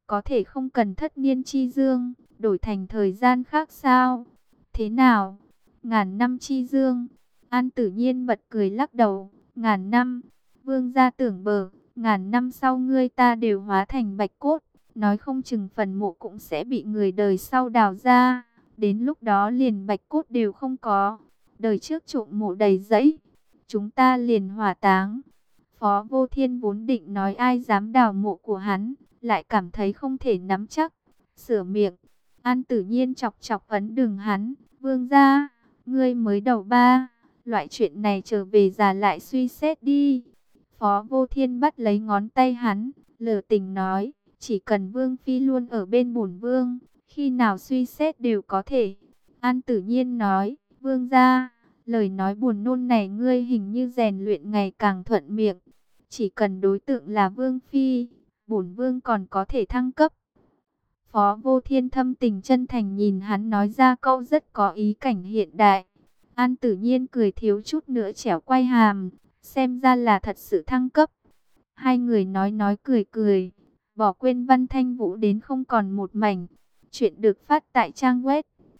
có thể không cần thất niên chi dương, đổi thành thời gian khác sao? Thế nào? Ngàn năm chi dương. An Tử Nhiên bật cười lắc đầu. Ngàn năm. Vương gia tưởng bờ, ngàn năm sau ngươi ta đều hóa thành bạch cốt. Nói không chừng phần mộ cũng sẽ bị người đời sau đào ra. Đến lúc đó liền bạch cốt đều không có. Đời trước trộm mộ đầy rẫy, chúng ta liền hỏa táng. Phó Vô Thiên vốn định nói ai dám đào mộ của hắn, lại cảm thấy không thể nắm chắc. Sửa miệng, An Tử Nhiên chọc chọc ấn đường hắn. Vương gia, ngươi mới đầu ba, loại chuyện này trở về già lại suy xét đi. Phó Vô Thiên bắt lấy ngón tay hắn, lờ tình nói, chỉ cần Vương Phi luôn ở bên bổn Vương, khi nào suy xét đều có thể. An Tử Nhiên nói, Vương gia, lời nói buồn nôn này ngươi hình như rèn luyện ngày càng thuận miệng. Chỉ cần đối tượng là Vương Phi, bổn Vương còn có thể thăng cấp. Phó Vô Thiên thâm tình chân thành nhìn hắn nói ra câu rất có ý cảnh hiện đại. An Tử Nhiên cười thiếu chút nữa trẻo quay hàm, xem ra là thật sự thăng cấp. Hai người nói cười cười, bỏ quên Văn Thanh Vũ đến không còn một mảnh. Chuyện được phát tại trang web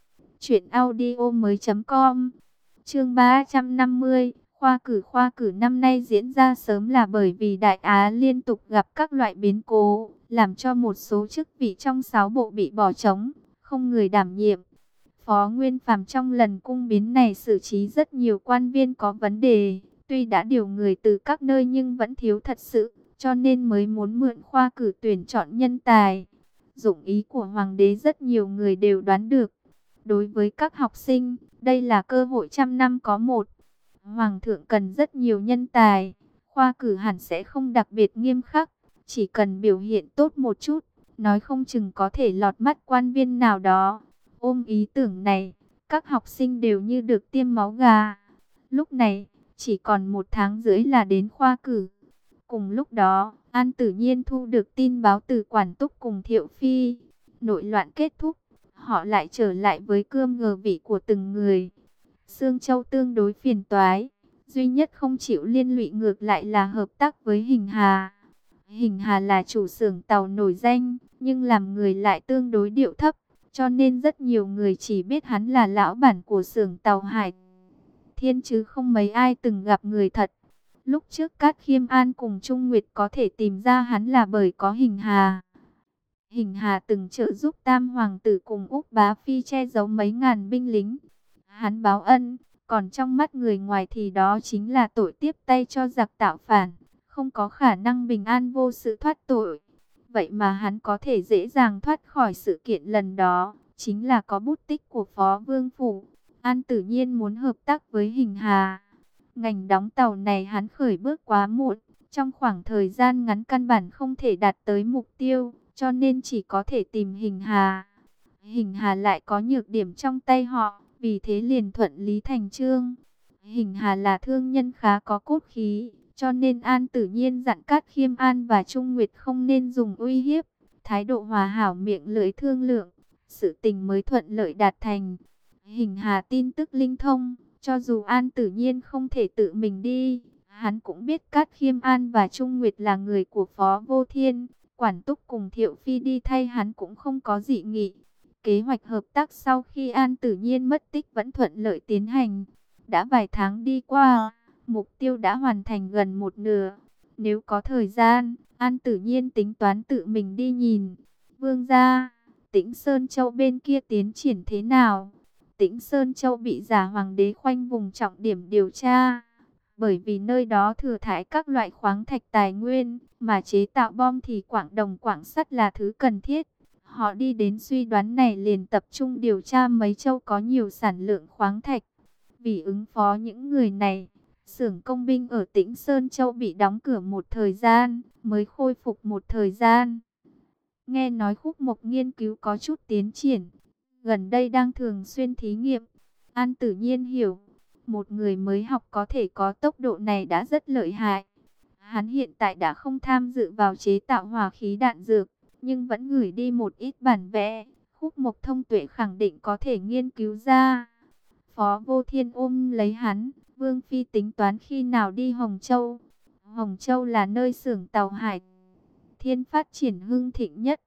truyệnaudiomoi.com. Chương 350, khoa cử năm nay diễn ra sớm là bởi vì Đại Á liên tục gặp các loại biến cố, làm cho một số chức vị trong 6 bộ bị bỏ trống, không người đảm nhiệm. Phó Nguyên Phàm trong lần cung biến này xử trí rất nhiều quan viên có vấn đề, tuy đã điều người từ các nơi nhưng vẫn thiếu thật sự, cho nên mới muốn mượn khoa cử tuyển chọn nhân tài. Dụng ý của Hoàng đế rất nhiều người đều đoán được. Đối với các học sinh, đây là cơ hội trăm năm có một. Hoàng thượng cần rất nhiều nhân tài, khoa cử hẳn sẽ không đặc biệt nghiêm khắc, chỉ cần biểu hiện tốt một chút, nói không chừng có thể lọt mắt quan viên nào đó. Ôm ý tưởng này, các học sinh đều như được tiêm máu gà. Lúc này, chỉ còn 1 tháng rưỡi là đến khoa cử. Cùng lúc đó, An Tử Nhiên thu được tin báo từ Quản Túc cùng Thiệu Phi. Nội loạn kết thúc, họ lại trở lại với cương ngờ vị của từng người. Sương Châu tương đối phiền toái, duy nhất không chịu liên lụy ngược lại là hợp tác với Hình Hà. Hình Hà là chủ xưởng tàu nổi danh, nhưng làm người lại tương đối điệu thấp, cho nên rất nhiều người chỉ biết hắn là lão bản của xưởng tàu Hải Thiên chứ không mấy ai từng gặp người thật. Lúc trước Cát Khiêm An cùng Trung Nguyệt có thể tìm ra hắn là bởi có Hình Hà. Hình Hà từng trợ giúp Tam Hoàng tử cùng Úc Bá Phi che giấu mấy ngàn binh lính. Hắn báo ân, còn trong mắt người ngoài thì đó chính là tội tiếp tay cho giặc tạo phản, không có khả năng bình an vô sự thoát tội. Vậy mà hắn có thể dễ dàng thoát khỏi sự kiện lần đó, chính là có bút tích của Phó Vương Phủ. An Tử Nhiên muốn hợp tác với Hình Hà. Ngành đóng tàu này hắn khởi bước quá muộn, trong khoảng thời gian ngắn căn bản không thể đạt tới mục tiêu, cho nên chỉ có thể tìm Hình Hà. Hình Hà lại có nhược điểm trong tay họ, vì thế liền thuận lý thành chương. Hình Hà là thương nhân khá có cốt khí, cho nên An Tử Nhiên dặn Cát Khiêm An và Trung Nguyệt không nên dùng uy hiếp, thái độ hòa hảo miệng lưỡi thương lượng, sự tình mới thuận lợi đạt thành. Hình Hà tin tức linh thông, cho dù An Tử Nhiên không thể tự mình đi, hắn cũng biết Cát Khiêm An và Trung Nguyệt là người của Phó Vô Thiên, Quản Túc cùng Thiệu Phi đi thay hắn cũng không có dị nghị. Kế hoạch hợp tác sau khi An Tử Nhiên mất tích vẫn thuận lợi tiến hành. Đã vài tháng đi qua, mục tiêu đã hoàn thành gần một nửa. Nếu có thời gian, An Tử Nhiên tính toán tự mình đi nhìn. Vương gia, Tĩnh Sơn Châu bên kia tiến triển thế nào? Tĩnh Sơn Châu bị giả hoàng đế khoanh vùng trọng điểm điều tra. Bởi vì nơi đó thừa thải các loại khoáng thạch tài nguyên, mà chế tạo bom thì quặng đồng quặng sắt là thứ cần thiết. Họ đi đến suy đoán này liền tập trung điều tra mấy châu có nhiều sản lượng khoáng thạch. Vì ứng phó những người này, xưởng công binh ở Tĩnh Sơn Châu bị đóng cửa một thời gian, mới khôi phục một thời gian. Nghe nói Khúc Mộc nghiên cứu có chút tiến triển, gần đây đang thường xuyên thí nghiệm. An Tử Nhiên hiểu, một người mới học có thể có tốc độ này đã rất lợi hại. Hắn hiện tại đã không tham dự vào chế tạo hỏa khí đạn dược, nhưng vẫn gửi đi một ít bản vẽ, Khúc Mộc thông tuệ khẳng định có thể nghiên cứu ra. Phó Vô Thiên ôm lấy hắn, Vương Phi tính toán khi nào đi Hồng Châu. Hồng Châu là nơi xưởng tàu Hải Thiên phát triển hưng thịnh nhất.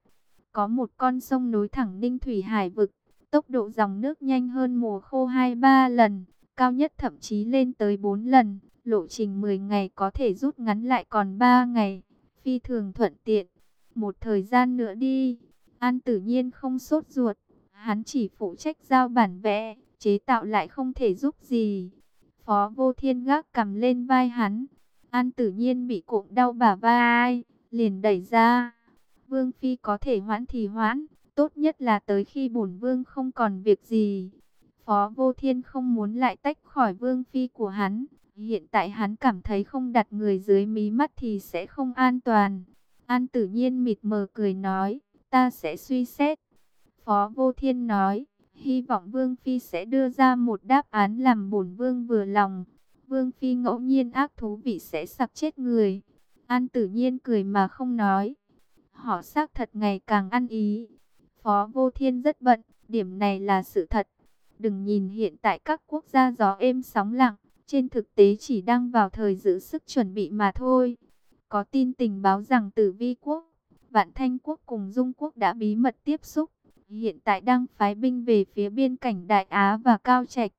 Có một con sông nối thẳng Ninh Thủy Hải vực, tốc độ dòng nước nhanh hơn mùa khô 2-3 lần, cao nhất thậm chí lên tới 4 lần. Lộ trình 10 ngày có thể rút ngắn lại còn 3 ngày, phi thường thuận tiện. Một thời gian nữa đi. An Tử Nhiên không sốt ruột, hắn chỉ phụ trách giao bản vẽ, chế tạo lại không thể giúp gì. Phó Vô Thiên gác cầm lên vai hắn. An Tử Nhiên bị cụm đau bả vai, liền đẩy ra. Vương phi có thể hoãn thì hoãn, tốt nhất là tới khi bổn vương không còn việc gì. Phó Vô Thiên không muốn lại tách khỏi vương phi của hắn. Hiện tại hắn cảm thấy không đặt người dưới mí mắt thì sẽ không an toàn. An Tử Nhiên mịt mờ cười nói, ta sẽ suy xét. Phó Vô Thiên nói, hy vọng vương phi sẽ đưa ra một đáp án làm bổn vương vừa lòng. Vương phi ngẫu nhiên ác thú vị sẽ sặc chết người. An Tử Nhiên cười mà không nói. Họ xác thật ngày càng ăn ý. Phó Vô Thiên rất bận, điểm này là sự thật. Đừng nhìn hiện tại các quốc gia gió êm sóng lặng, trên thực tế chỉ đang vào thời giữ sức chuẩn bị mà thôi. Có tin tình báo rằng Tử Vi quốc, Vạn Thanh quốc cùng Dung quốc đã bí mật tiếp xúc. Hiện tại đang phái binh về phía biên cảnh Đại Á và Cao Trạch.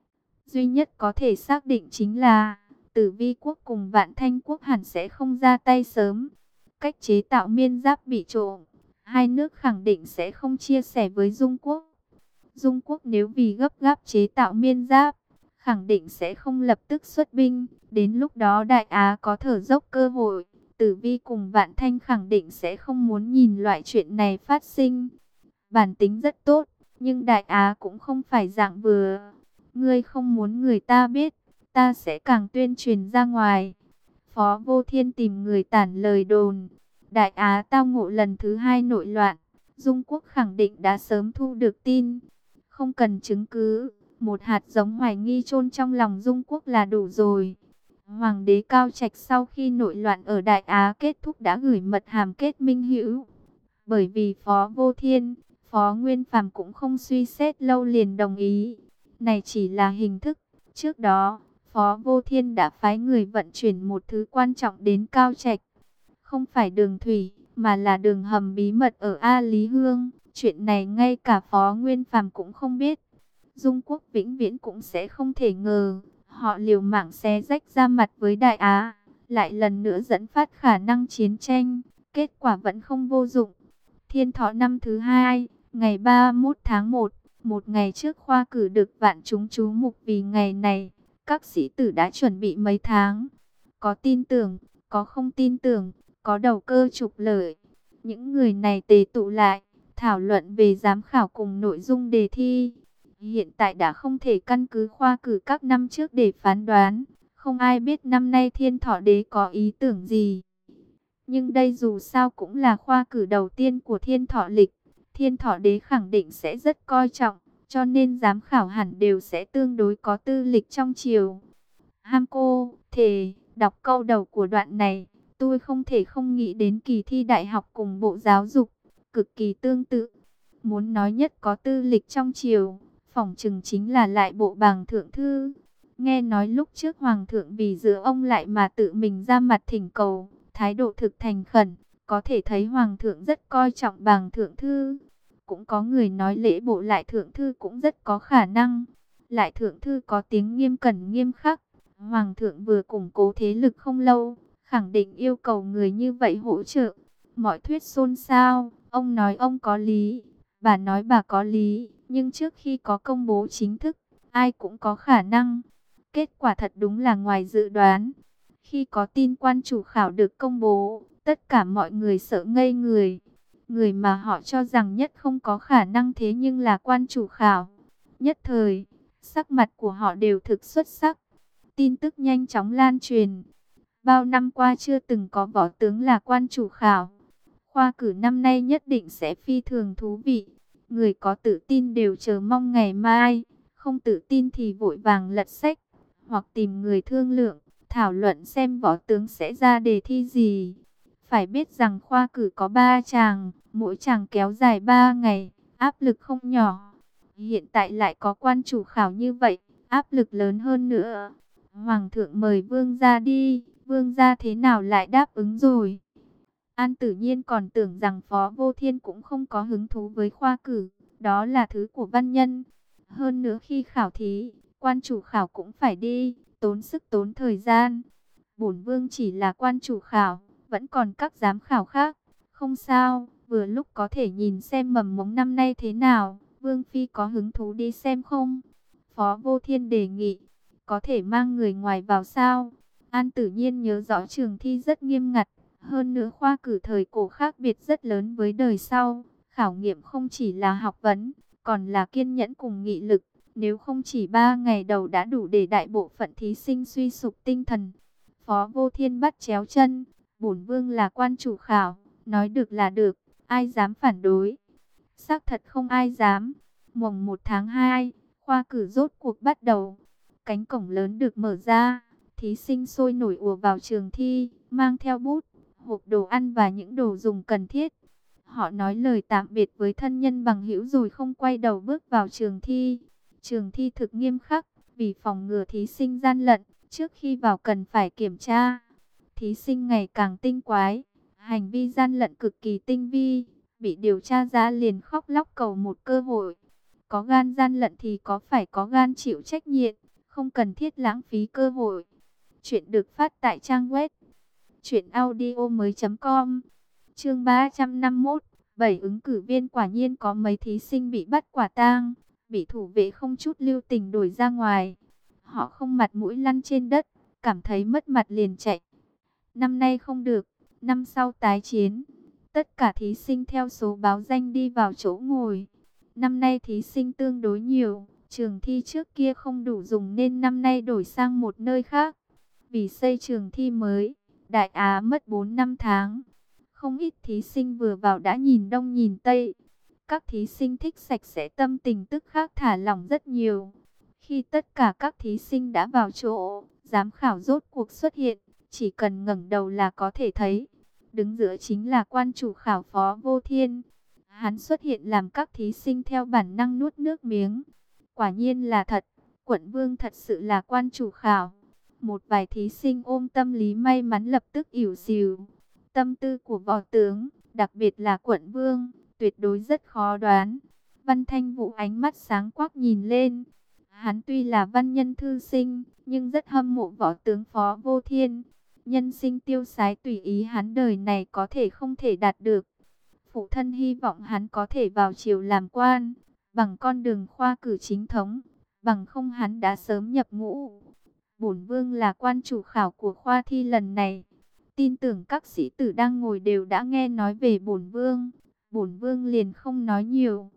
Duy nhất có thể xác định chính là Tử Vi quốc cùng Vạn Thanh quốc hẳn sẽ không ra tay sớm. Cách chế tạo miên giáp bị trộm, hai nước khẳng định sẽ không chia sẻ với Dung quốc. Dung quốc nếu vì gấp gáp chế tạo miên giáp, khẳng định sẽ không lập tức xuất binh. Đến lúc đó Đại Á có thở dốc cơ hội. Tử Vi cùng Vạn Thanh khẳng định sẽ không muốn nhìn loại chuyện này phát sinh. Bản tính rất tốt, nhưng Đại Á cũng không phải dạng vừa. Ngươi không muốn người ta biết, ta sẽ càng tuyên truyền ra ngoài. Phó Vô Thiên tìm người tản lời đồn. Đại Á tao ngộ lần thứ 2 nội loạn. Dung quốc khẳng định đã sớm thu được tin. Không cần chứng cứ, một hạt giống hoài nghi chôn trong lòng Dung quốc là đủ rồi. Hoàng đế Cao Trạch sau khi nội loạn ở Đại Á kết thúc đã gửi mật hàm kết minh hữu. Bởi vì Phó Vô Thiên, Phó Nguyên Phàm cũng không suy xét lâu liền đồng ý. Này chỉ là hình thức. Trước đó, Phó Vô Thiên đã phái người vận chuyển một thứ quan trọng đến Cao Trạch. Không phải đường thủy, mà là đường hầm bí mật ở A Lý Hương. Chuyện này ngay cả Phó Nguyên Phàm cũng không biết. Dung quốc vĩnh viễn cũng sẽ không thể ngờ. Họ liều mạng xé rách ra mặt với Đại Á. Lại lần nữa dẫn phát khả năng chiến tranh. Kết quả vẫn không vô dụng. Thiên Thọ năm thứ 2, ngày 31 tháng 1, một ngày trước khoa cử được vạn chúng chú mục vì ngày này. Các sĩ tử đã chuẩn bị mấy tháng. Có tin tưởng, có không tin tưởng, có đầu cơ trục lợi. Những người này tề tụ lại, thảo luận về giám khảo cùng nội dung đề thi. Hiện tại đã không thể căn cứ khoa cử các năm trước để phán đoán. Không ai biết năm nay Thiên Thọ đế có ý tưởng gì. Nhưng đây dù sao cũng là khoa cử đầu tiên của Thiên Thọ lịch. Thiên Thọ đế khẳng định sẽ rất coi trọng, cho nên giám khảo hẳn đều sẽ tương đối có tư lịch trong triều. Ham cô, thề, đọc câu đầu của đoạn này, tôi không thể không nghĩ đến kỳ thi đại học cùng Bộ Giáo dục, cực kỳ tương tự. Muốn nói nhất có tư lịch trong triều, phỏng chừng chính là Lại Bộ Bàng thượng thư. Nghe nói lúc trước Hoàng thượng vì giữa ông Lại mà tự mình ra mặt thỉnh cầu, thái độ thực thành khẩn, có thể thấy Hoàng thượng rất coi trọng Bàng thượng thư. Cũng có người nói lễ bộ Lại thượng thư cũng rất có khả năng. Lại thượng thư có tiếng nghiêm cẩn nghiêm khắc. Hoàng thượng vừa củng cố thế lực không lâu, khẳng định yêu cầu người như vậy hỗ trợ. Mọi thuyết xôn xao, ông nói ông có lý, bà nói bà có lý, nhưng trước khi có công bố chính thức, ai cũng có khả năng. Kết quả thật đúng là ngoài dự đoán. Khi có tin quan chủ khảo được công bố, tất cả mọi người sợ ngây người. Người mà họ cho rằng nhất không có khả năng thế nhưng là quan chủ khảo. Nhất thời, sắc mặt của họ đều thực xuất sắc. Tin tức nhanh chóng lan truyền. Bao năm qua chưa từng có võ tướng là quan chủ khảo. Khoa cử năm nay nhất định sẽ phi thường thú vị. Người có tự tin đều chờ mong ngày mai. Không tự tin thì vội vàng lật sách. Hoặc tìm người thương lượng, thảo luận xem võ tướng sẽ ra đề thi gì. Phải biết rằng khoa cử có 3 chàng, mỗi chàng kéo dài 3 ngày, áp lực không nhỏ. Hiện tại lại có quan chủ khảo như vậy, áp lực lớn hơn nữa. Hoàng thượng mời vương gia đi, vương gia thế nào lại đáp ứng rồi? An Tử Nhiên còn tưởng rằng Phó Vô Thiên cũng không có hứng thú với khoa cử, đó là thứ của văn nhân. Hơn nữa khi khảo thí, quan chủ khảo cũng phải đi, tốn sức tốn thời gian. Bổn vương chỉ là quan chủ khảo, vẫn còn các giám khảo khác. Không sao, vừa lúc có thể nhìn xem mầm mống năm nay thế nào. Vương Phi có hứng thú đi xem không? Phó Vô Thiên đề nghị, có thể mang người ngoài vào sao? An Tử Nhiên nhớ rõ trường thi rất nghiêm ngặt. Hơn nữa khoa cử thời cổ khác biệt rất lớn với đời sau. Khảo nghiệm không chỉ là học vấn, còn là kiên nhẫn cùng nghị lực. Nếu không chỉ 3 ngày đầu đã đủ để đại bộ phận thí sinh suy sụp tinh thần. Phó Vô Thiên bắt chéo chân, bổn vương là quan chủ khảo, nói được là được, ai dám phản đối. Xác thật không ai dám. Mùng 1 tháng 2, khoa cử rốt cuộc bắt đầu. Cánh cổng lớn được mở ra, thí sinh sôi nổi ùa vào trường thi, mang theo bút, hộp đồ ăn và những đồ dùng cần thiết. Họ nói lời tạm biệt với thân nhân bằng hữu rồi không quay đầu bước vào trường thi. Trường thi thực nghiêm khắc, vì phòng ngừa thí sinh gian lận, trước khi vào cần phải kiểm tra. Thí sinh ngày càng tinh quái, hành vi gian lận cực kỳ tinh vi, bị điều tra ra liền khóc lóc cầu một cơ hội. Có gan gian lận thì có phải có gan chịu trách nhiệm, không cần thiết lãng phí cơ hội. Chuyện được phát tại trang web truyệnaudiomoi.com. Chương 351, 7 ứng cử viên quả nhiên có mấy thí sinh bị bắt quả tang, bị thủ vệ không chút lưu tình đuổi ra ngoài. Họ không mặt mũi lăn trên đất, cảm thấy mất mặt liền chạy. Năm nay không được, năm sau tái chiến. Tất cả thí sinh theo số báo danh đi vào chỗ ngồi. Năm nay thí sinh tương đối nhiều, trường thi trước kia không đủ dùng nên năm nay đổi sang một nơi khác. Vì xây trường thi mới, Đại Á mất 4 năm tháng. Không ít thí sinh vừa vào đã nhìn đông nhìn tây. Các thí sinh thích sạch sẽ tâm tình tức khắc thả lỏng rất nhiều. Khi tất cả các thí sinh đã vào chỗ, giám khảo rốt cuộc xuất hiện, chỉ cần ngẩng đầu là có thể thấy. Đứng giữa chính là quan chủ khảo Phó Vô Thiên. Hắn xuất hiện làm các thí sinh theo bản năng nuốt nước miếng. Quả nhiên là thật, quận vương thật sự là quan chủ khảo. Một vài thí sinh ôm tâm lý may mắn lập tức ỉu xìu. Tâm tư của võ tướng, đặc biệt là quận vương, tuyệt đối rất khó đoán. Văn Thanh Vũ ánh mắt sáng quắc nhìn lên. Hắn tuy là văn nhân thư sinh, nhưng rất hâm mộ võ tướng Phó Vô Thiên. Nhân sinh tiêu sái tùy ý hắn đời này có thể không thể đạt được. Phụ thân hy vọng hắn có thể vào triều làm quan, bằng con đường khoa cử chính thống, bằng không hắn đã sớm nhập ngũ. Bổn vương là quan chủ khảo của khoa thi lần này. Tin tưởng các sĩ tử đang ngồi đều đã nghe nói về bổn vương. Bổn vương liền không nói nhiều.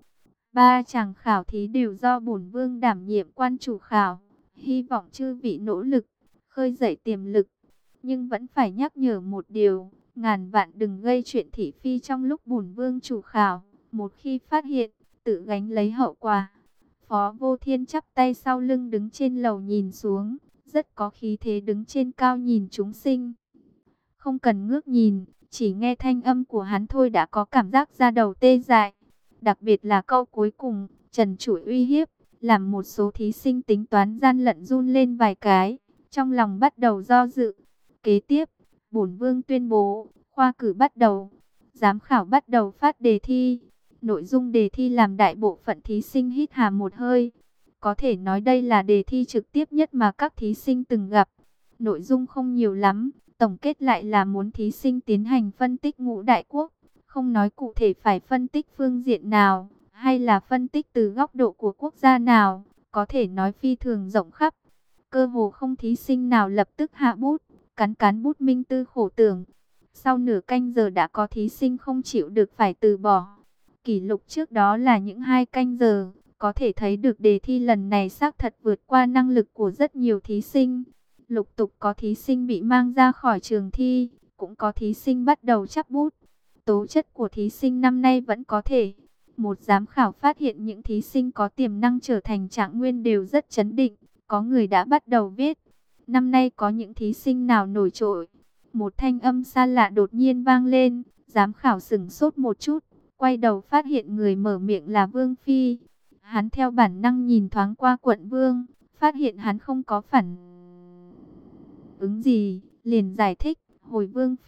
3 chàng khảo thí đều do bổn vương đảm nhiệm quan chủ khảo. Hy vọng chư vị nỗ lực, khơi dậy tiềm lực. Nhưng vẫn phải nhắc nhở một điều, ngàn vạn đừng gây chuyện thị phi trong lúc bổn vương chủ khảo. Một khi phát hiện, tự gánh lấy hậu quả. Phó Vô Thiên chắp tay sau lưng đứng trên lầu nhìn xuống, rất có khí thế đứng trên cao nhìn chúng sinh. Không cần ngước nhìn, chỉ nghe thanh âm của hắn thôi đã có cảm giác da đầu tê dại. Đặc biệt là câu cuối cùng, trần trụi uy hiếp, làm một số thí sinh tính toán gian lận run lên vài cái, trong lòng bắt đầu do dự. Kế tiếp, bổn vương tuyên bố, khoa cử bắt đầu, giám khảo bắt đầu phát đề thi. Nội dung đề thi làm đại bộ phận thí sinh hít hà một hơi. Có thể nói đây là đề thi trực tiếp nhất mà các thí sinh từng gặp. Nội dung không nhiều lắm, tổng kết lại là muốn thí sinh tiến hành phân tích ngũ đại quốc. Không nói cụ thể phải phân tích phương diện nào, hay là phân tích từ góc độ của quốc gia nào, có thể nói phi thường rộng khắp. Cơ hồ không thí sinh nào lập tức hạ bút, cắn bút minh tư khổ tưởng. Sau nửa canh giờ đã có thí sinh không chịu được phải từ bỏ. Kỷ lục trước đó là những 2 canh giờ, có thể thấy được đề thi lần này xác thật vượt qua năng lực của rất nhiều thí sinh. Lục tục có thí sinh bị mang ra khỏi trường thi, cũng có thí sinh bắt đầu chắp bút. Tố chất của thí sinh năm nay vẫn có thể. Một giám khảo phát hiện những thí sinh có tiềm năng trở thành trạng nguyên đều rất chấn định, có người đã bắt đầu viết. Năm nay có những thí sinh nào nổi trội? Một thanh âm xa lạ đột nhiên vang lên, giám khảo sửng sốt một chút, quay đầu phát hiện người mở miệng là Vương Phi. Hắn theo bản năng nhìn thoáng qua quận vương, phát hiện hắn không có phản ứng gì, liền giải thích, hồi Vương Phi,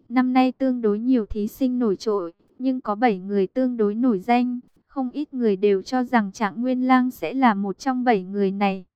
Năm nay tương đối nhiều thí sinh nổi trội, nhưng có 7 người tương đối nổi danh. Không ít người đều cho rằng Trạng Nguyên Lang sẽ là một trong 7 người này.